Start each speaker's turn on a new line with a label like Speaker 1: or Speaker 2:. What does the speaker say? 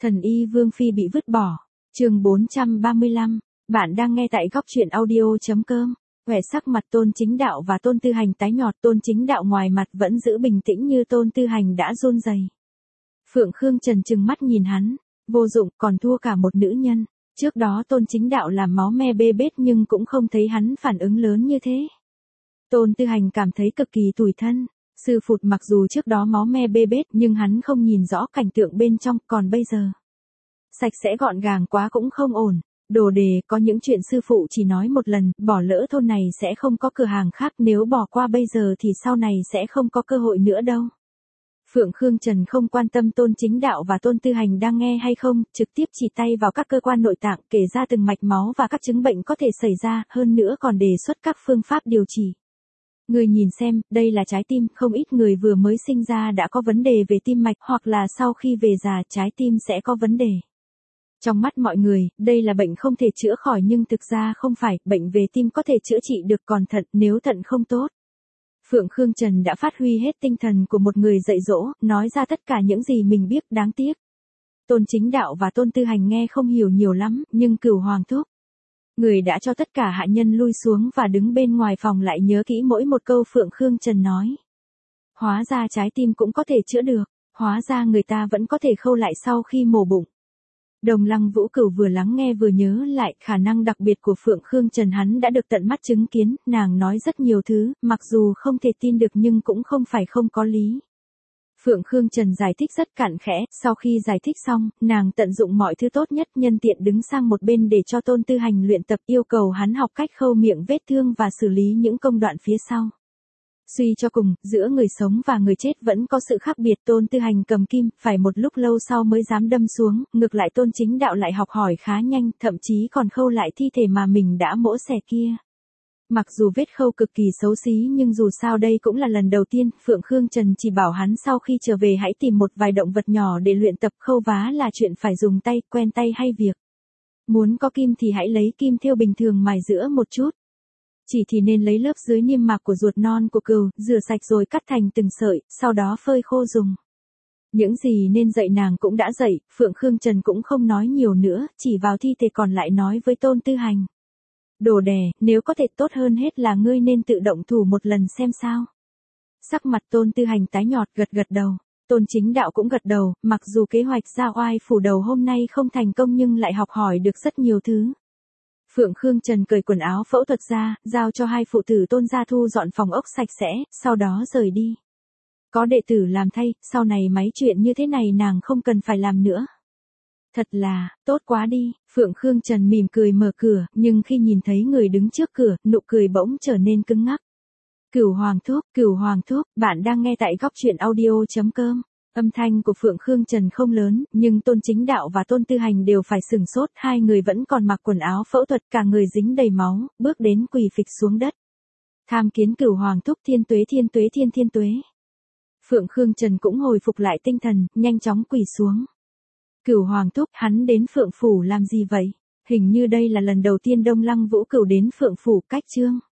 Speaker 1: Thần y Vương Phi bị vứt bỏ. Chương 435. Bạn đang nghe tại góc truyện audio.com. Vẻ sắc mặt Tôn Chính Đạo và Tôn Tư Hành tái nhợt, Tôn Chính Đạo ngoài mặt vẫn giữ bình tĩnh như Tôn Tư Hành đã run rẩy. Phượng Khương Trần trừng mắt nhìn hắn, vô dụng, còn thua cả một nữ nhân. Trước đó Tôn Chính Đạo làm máu me bê bết nhưng cũng không thấy hắn phản ứng lớn như thế. Tôn Tư Hành cảm thấy cực kỳ tủi thân. Sư phụ mặc dù trước đó máu me bê bết nhưng hắn không nhìn rõ cảnh tượng bên trong, còn bây giờ sạch sẽ gọn gàng quá cũng không ổn. Đồ đề, có những chuyện sư phụ chỉ nói một lần, bỏ lỡ thôn này sẽ không có cửa hàng khác, nếu bỏ qua bây giờ thì sau này sẽ không có cơ hội nữa đâu. Phượng Khương Trần không quan tâm Tôn Chính Đạo và Tôn Tư Hành đang nghe hay không, trực tiếp chỉ tay vào các cơ quan nội tạng, kể ra từng mạch máu và các chứng bệnh có thể xảy ra, hơn nữa còn đề xuất các phương pháp điều trị. Người nhìn xem, đây là trái tim, không ít người vừa mới sinh ra đã có vấn đề về tim mạch, hoặc là sau khi về già trái tim sẽ có vấn đề. Trong mắt mọi người, đây là bệnh không thể chữa khỏi nhưng thực ra không phải, bệnh về tim có thể chữa trị được, còn thận, nếu thận không tốt. Phượng Khương Trần đã phát huy hết tinh thần của một người dạy dỗ, nói ra tất cả những gì mình biết, đáng tiếc. Tôn Chính Đạo và Tôn Tư Hành nghe không hiểu nhiều lắm, nhưng Cửu Hoàng thúc người đã cho tất cả hạ nhân lui xuống và đứng bên ngoài phòng lại nhớ kỹ mỗi một câu Phượng Khương Trần nói. Hóa ra trái tim cũng có thể chữa được, hóa ra người ta vẫn có thể khâu lại sau khi mổ bụng. Đồng Lăng Vũ Cửu vừa lắng nghe vừa nhớ lại khả năng đặc biệt của Phượng Khương Trần, hắn đã được tận mắt chứng kiến, nàng nói rất nhiều thứ, mặc dù không thể tin được nhưng cũng không phải không có lý. Phượng Khương Trần giải thích rất cặn kẽ, sau khi giải thích xong, nàng tận dụng mọi thứ tốt nhất, nhân tiện đứng sang một bên để cho Tôn Tư Hành luyện tập, yêu cầu hắn học cách khâu miệng vết thương và xử lý những công đoạn phía sau. Suy cho cùng, giữa người sống và người chết vẫn có sự khác biệt. Tôn Tư Hành cầm kim, phải một lúc lâu sau mới dám đâm xuống, ngược lại Tôn Chính Đạo lại học hỏi khá nhanh, thậm chí còn khâu lại thi thể mà mình đã mổ xẻ kia. Mặc dù vết khâu cực kỳ xấu xí nhưng dù sao đây cũng là lần đầu tiên, Phượng Khương Trần chỉ bảo hắn sau khi trở về hãy tìm một vài động vật nhỏ để luyện tập, khâu vá là chuyện phải dùng tay, quen tay hay việc. Muốn có kim thì hãy lấy kim thêu bình thường mài giữa một chút. Chỉ thì nên lấy lớp dưới niêm mạc của ruột non của cừu, rửa sạch rồi cắt thành từng sợi, sau đó phơi khô dùng. Những gì nên dạy nàng cũng đã dạy, Phượng Khương Trần cũng không nói nhiều nữa, chỉ vào thi thể còn lại nói với Tôn Tư Hành. Đồ đè, nếu có thể tốt hơn hết là ngươi nên tự động thủ một lần xem sao. Sắc mặt Tôn Tư Hành tái nhợt, gật đầu. Tôn Chính Đạo cũng gật đầu, mặc dù kế hoạch ra oai phủ đầu hôm nay không thành công nhưng lại học hỏi được rất nhiều thứ. Phượng Khương Trần cởi quần áo phẫu thuật ra, giao cho hai phụ tử Tôn gia thu dọn phòng ốc sạch sẽ, sau đó rời đi. Có đệ tử làm thay, sau này mấy chuyện như thế này nàng không cần phải làm nữa. Thật là, tốt quá đi, Phượng Khương Trần mỉm cười mở cửa, nhưng khi nhìn thấy người đứng trước cửa, nụ cười bỗng trở nên cứng ngắc. Cửu Hoàng thúc, bạn đang nghe tại góc truyện audio.com. Âm thanh của Phượng Khương Trần không lớn, nhưng Tôn Chính Đạo và Tôn Tư Hành đều phải sửng sốt, hai người vẫn còn mặc quần áo phẫu thuật, cả người dính đầy máu, bước đến quỳ phịch xuống đất. Tham kiến Cửu Hoàng thúc, thiên tuế. Phượng Khương Trần cũng hồi phục lại tinh thần, nhanh chóng quỳ xuống. Cửu Hoàng thúc, hắn đến Phượng Phủ làm gì vậy? Hình như đây là lần đầu tiên Đông Lăng Vũ Cửu đến Phượng Phủ, cách chương.